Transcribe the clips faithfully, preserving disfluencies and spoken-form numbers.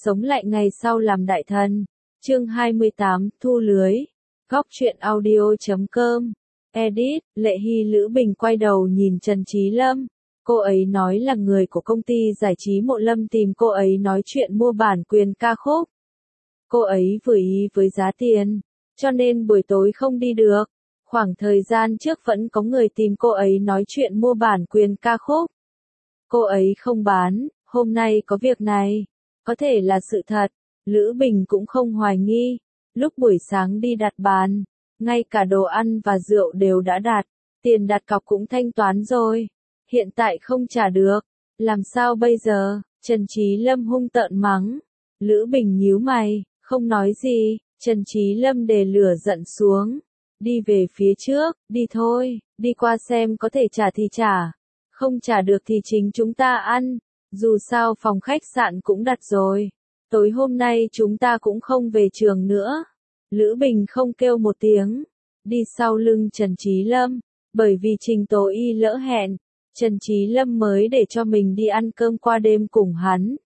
sống lại ngày sau làm đại thần. Chương hai mươi tám, thu lưới. Góc truyện audio chấm com. Edit, Lệ Hy Lữ Bình quay đầu nhìn Trần Chí Lâm. Cô ấy nói là người của công ty giải trí Mộ Lâm tìm cô ấy nói chuyện mua bản quyền ca khúc. Cô ấy vừa ý với giá tiền, cho nên buổi tối không đi được. Khoảng thời gian trước vẫn có người tìm cô ấy nói chuyện mua bản quyền ca khúc. Cô ấy không bán, hôm nay có việc này. Có thể là sự thật, Lữ Bình cũng không hoài nghi. Lúc buổi sáng đi đặt bàn, ngay cả đồ ăn và rượu đều đã đặt, tiền đặt cọc cũng thanh toán rồi. Hiện tại không trả được, làm sao bây giờ? Trần Chí Lâm hung tợn mắng. Lữ Bình nhíu mày, không nói gì. Trần Chí Lâm đè lửa giận xuống. Đi về phía trước, đi thôi, đi qua xem có thể trả thì trả. Không trả được thì chính chúng ta ăn. Dù sao phòng khách sạn cũng đặt rồi. Tối hôm nay chúng ta cũng không về trường nữa. Lữ Bình không kêu một tiếng. Đi sau lưng Trần Chí Lâm. Bởi vì Trình Tố Y lỡ hẹn, Trần Chí Lâm mới để cho mình đi ăn cơm qua đêm cùng hắn.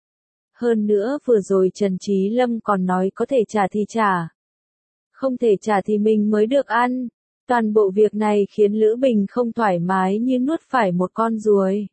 Hơn nữa vừa rồi Trần Chí Lâm còn nói có thể trả thì trả. Không thể trả thì mình mới được ăn. Toàn bộ việc này khiến Lữ Bình không thoải mái như nuốt phải một con ruồi.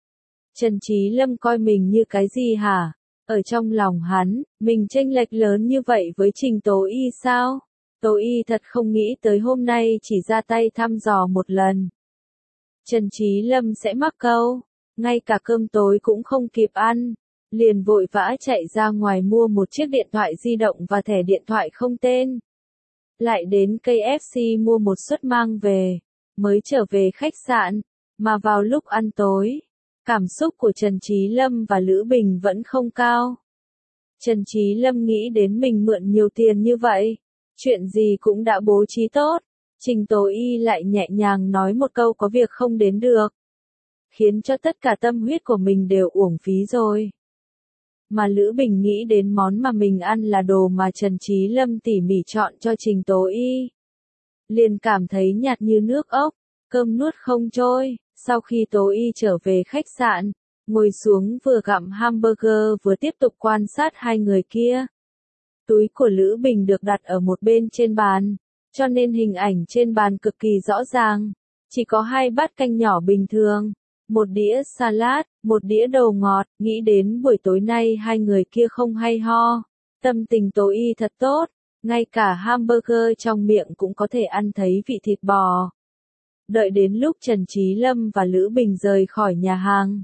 Trần Chí Lâm coi mình như cái gì hả? Ở trong lòng hắn, mình chênh lệch lớn như vậy với Trình Tố Y sao? Tố Y thật không nghĩ tới hôm nay chỉ ra tay thăm dò một lần. Trần Chí Lâm sẽ mắc câu, ngay cả cơm tối cũng không kịp ăn, liền vội vã chạy ra ngoài mua một chiếc điện thoại di động và thẻ điện thoại không tên. Lại đến ca ép xê mua một suất mang về, mới trở về khách sạn, mà vào lúc ăn tối, cảm xúc của Trần Chí Lâm và Lữ Bình vẫn không cao. Trần Chí Lâm nghĩ đến mình mượn nhiều tiền như vậy, chuyện gì cũng đã bố trí tốt. Trình Tố Y lại nhẹ nhàng nói một câu có việc không đến được, khiến cho tất cả tâm huyết của mình đều uổng phí rồi. Mà Lữ Bình nghĩ đến món mà mình ăn là đồ mà Trần Chí Lâm tỉ mỉ chọn cho Trình Tố Y. Liền cảm thấy nhạt như nước ốc, cơm nuốt không trôi. Sau khi Tố Y trở về khách sạn, ngồi xuống vừa gặm hamburger vừa tiếp tục quan sát hai người kia. Túi của Lữ Bình được đặt ở một bên trên bàn, cho nên hình ảnh trên bàn cực kỳ rõ ràng. Chỉ có hai bát canh nhỏ bình thường, một đĩa salad, một đĩa đồ ngọt. Nghĩ đến buổi tối nay hai người kia không hay ho. Tâm tình Tố Y thật tốt, ngay cả hamburger trong miệng cũng có thể ăn thấy vị thịt bò. Đợi đến lúc Trần Chí Lâm và Lữ Bình rời khỏi nhà hàng,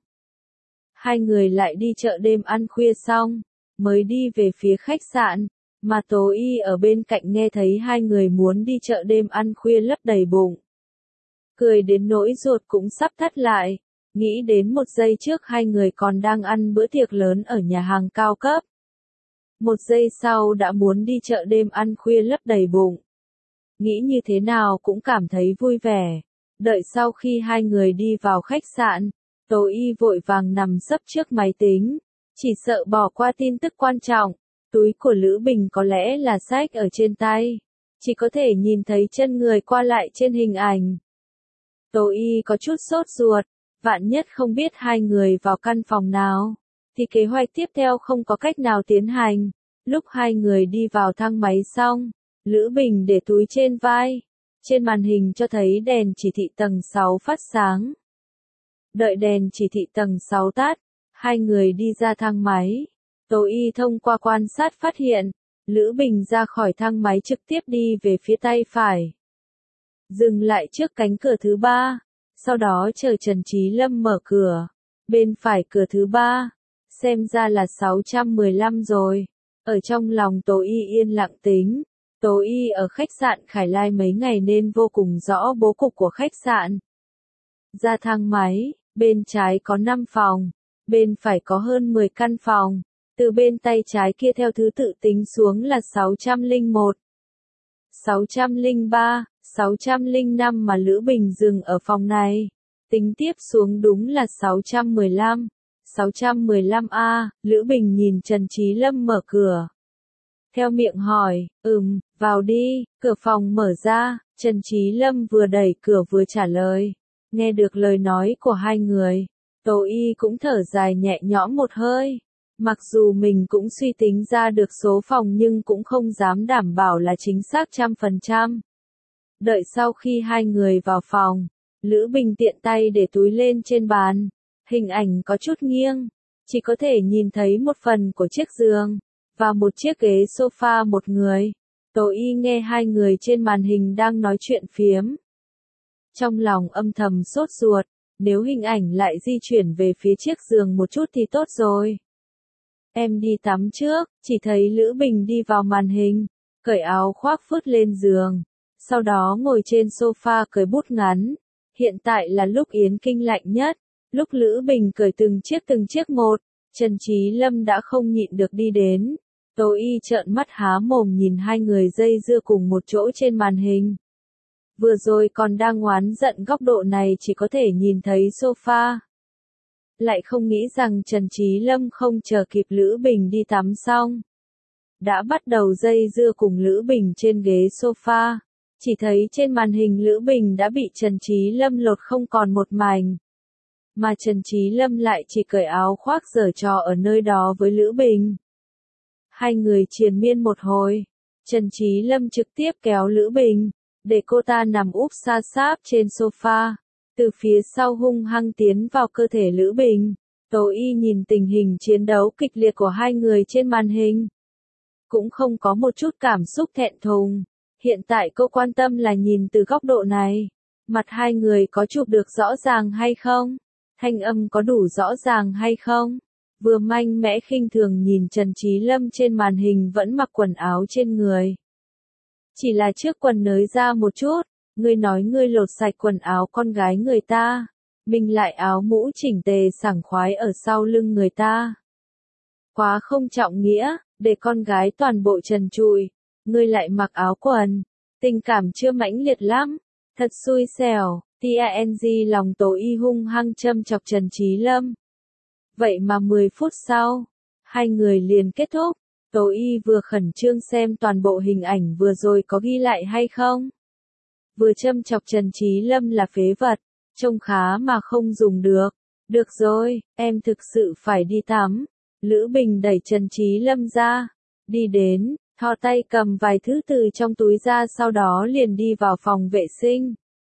hai người lại đi chợ đêm ăn khuya xong, mới đi về phía khách sạn, mà Tố Y ở bên cạnh nghe thấy hai người muốn đi chợ đêm ăn khuya lấp đầy bụng. Cười đến nỗi ruột cũng sắp thắt lại, nghĩ đến một giây trước hai người còn đang ăn bữa tiệc lớn ở nhà hàng cao cấp. Một giây sau đã muốn đi chợ đêm ăn khuya lấp đầy bụng. Nghĩ như thế nào cũng cảm thấy vui vẻ. Đợi sau khi hai người đi vào khách sạn, Tố Y vội vàng nằm sấp trước máy tính, chỉ sợ bỏ qua tin tức quan trọng. Túi của Lữ Bình có lẽ là sách ở trên tay, chỉ có thể nhìn thấy chân người qua lại trên hình ảnh. Tố Y có chút sốt ruột, vạn nhất không biết hai người vào căn phòng nào, thì kế hoạch tiếp theo không có cách nào tiến hành. Lúc hai người đi vào thang máy xong, Lữ Bình để túi trên vai. Trên màn hình cho thấy đèn chỉ thị tầng sáu phát sáng. Đợi đèn chỉ thị tầng sáu tắt, hai người đi ra thang máy. Tố Y thông qua quan sát phát hiện, Lữ Bình ra khỏi thang máy trực tiếp đi về phía tay phải. Dừng lại trước cánh cửa thứ ba, sau đó chờ Trần Chí Lâm mở cửa. Bên phải cửa thứ ba, xem ra là sáu trăm mười lăm rồi. Ở trong lòng Tố Y yên lặng tính. Tố Y ở khách sạn Khải Lai mấy ngày nên vô cùng rõ bố cục của khách sạn. Ra thang máy, bên trái có năm phòng, bên phải có hơn mười căn phòng. Từ bên tay trái kia theo thứ tự tính xuống là sáu trăm lẻ một, sáu trăm lẻ ba, sáu trăm lẻ năm mà Lữ Bình dừng ở phòng này. Tính tiếp xuống đúng là sáu trăm mười lăm, sáu trăm mười lăm A. Lữ Bình nhìn Trần Chí Lâm mở cửa. Theo miệng hỏi, ừm, vào đi. Cửa phòng mở ra, Trần Chí Lâm vừa đẩy cửa vừa trả lời. Nghe được lời nói của hai người, Tố Y cũng thở dài nhẹ nhõm một hơi. Mặc dù mình cũng suy tính ra được số phòng nhưng cũng không dám đảm bảo là chính xác trăm phần trăm. Đợi sau khi hai người vào phòng, Lữ Bình tiện tay để túi lên trên bàn. Hình ảnh có chút nghiêng, chỉ có thể nhìn thấy một phần của chiếc giường, và một chiếc ghế sofa một người. Tố Y nghe hai người trên màn hình đang nói chuyện phiếm. Trong lòng âm thầm sốt ruột, nếu hình ảnh lại di chuyển về phía chiếc giường một chút thì tốt rồi. Em đi tắm trước, chỉ thấy Lữ Bình đi vào màn hình, cởi áo khoác phớt lên giường, sau đó ngồi trên sofa cởi bút ngắn. Hiện tại là lúc Yến Kinh lạnh nhất, lúc Lữ Bình cởi từng chiếc từng chiếc một, Trần Chí Lâm đã không nhịn được đi đến. Tố Y trợn mắt há mồm nhìn hai người dây dưa cùng một chỗ trên màn hình. Vừa rồi còn đang oán giận góc độ này chỉ có thể nhìn thấy sofa. Lại không nghĩ rằng Trần Chí Lâm không chờ kịp Lữ Bình đi tắm xong, đã bắt đầu dây dưa cùng Lữ Bình trên ghế sofa. Chỉ thấy trên màn hình Lữ Bình đã bị Trần Chí Lâm lột không còn một mảnh. Mà Trần Chí Lâm lại chỉ cởi áo khoác giở trò ở nơi đó với Lữ Bình. Hai người triền miên một hồi, Trần Chí Lâm trực tiếp kéo Lữ Bình, để cô ta nằm úp sa sáp trên sofa, từ phía sau hung hăng tiến vào cơ thể Lữ Bình. Tố Y nhìn tình hình chiến đấu kịch liệt của hai người trên màn hình, cũng không có một chút cảm xúc thẹn thùng. Hiện tại cô quan tâm là nhìn từ góc độ này, mặt hai người có chụp được rõ ràng hay không, thanh âm có đủ rõ ràng hay không. Vừa manh mẽ khinh thường nhìn Trần Chí Lâm trên màn hình vẫn mặc quần áo trên người, chỉ là chiếc quần nới ra một chút. Ngươi nói ngươi lột sạch quần áo con gái người ta, mình lại áo mũ chỉnh tề sảng khoái ở sau lưng người ta. Quá không trọng nghĩa, để con gái toàn bộ trần trụi, ngươi lại mặc áo quần, tình cảm chưa mãnh liệt lắm, thật xui xẻo. Ting lòng Tố Y hung hăng châm chọc Trần Chí Lâm. Vậy mà mười phút sau, hai người liền kết thúc. Tố Y vừa khẩn trương xem toàn bộ hình ảnh vừa rồi có ghi lại hay không, vừa châm chọc Trần Chí Lâm là phế vật, trông khá mà không dùng được. Được rồi, em thực sự phải đi tắm. Lữ Bình đẩy Trần Chí Lâm ra, đi đến, thò tay cầm vài thứ từ trong túi ra, sau đó liền đi vào phòng vệ sinh.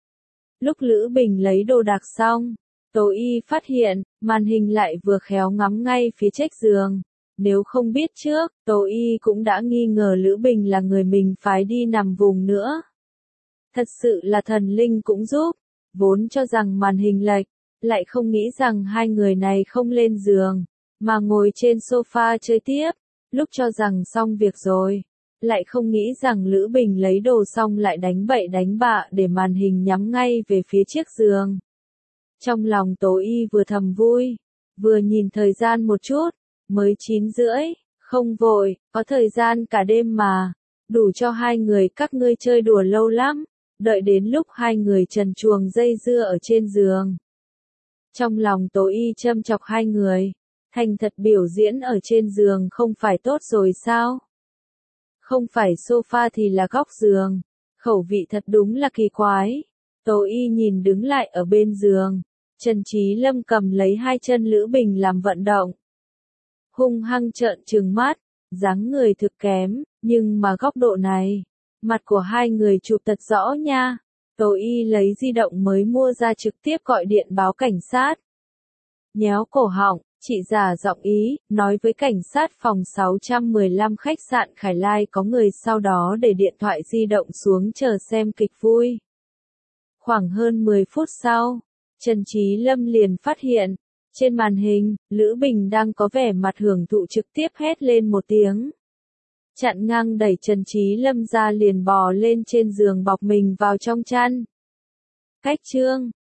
Lúc Lữ Bình lấy đồ đạc xong, Tố Y phát hiện, màn hình lại vừa khéo ngắm ngay phía trách giường. Nếu không biết trước, Tố Y cũng đã nghi ngờ Lữ Bình là người mình phái đi nằm vùng nữa. Thật sự là thần linh cũng giúp, vốn cho rằng màn hình lệch, lại không nghĩ rằng hai người này không lên giường, mà ngồi trên sofa chơi tiếp. Lúc cho rằng xong việc rồi, lại không nghĩ rằng Lữ Bình lấy đồ xong lại đánh bậy đánh bạ để màn hình nhắm ngay về phía chiếc giường. Trong lòng Tố Y vừa thầm vui, vừa nhìn thời gian một chút, mới chín rưỡi, không vội, có thời gian cả đêm mà, đủ cho hai người các ngươi chơi đùa lâu lắm. Đợi đến lúc hai người trần truồng dây dưa ở trên giường, trong lòng Tố Y châm chọc hai người, thành thật biểu diễn ở trên giường không phải tốt rồi sao? Không phải sofa thì là góc giường, khẩu vị thật đúng là kỳ quái. Tố Y nhìn đứng lại ở bên giường, Trần Chí Lâm cầm lấy hai chân Lữ Bình làm vận động, hung hăng trợn trừng mắt, dáng người thực kém, nhưng mà góc độ này, mặt của hai người chụp thật rõ nha. Tố Y lấy di động mới mua ra trực tiếp gọi điện báo cảnh sát. Nhéo cổ họng, chị già giọng ý, nói với cảnh sát phòng sáu trăm mười lăm khách sạn Khải Lai có người, sau đó để điện thoại di động xuống chờ xem kịch vui. Khoảng hơn mười phút sau, Trần Chí Lâm liền phát hiện, trên màn hình, Lữ Bình đang có vẻ mặt hưởng thụ, trực tiếp hét lên một tiếng. Chặn ngang đẩy Trần Chí Lâm ra liền bò lên trên giường bọc mình vào trong chăn. Cách chương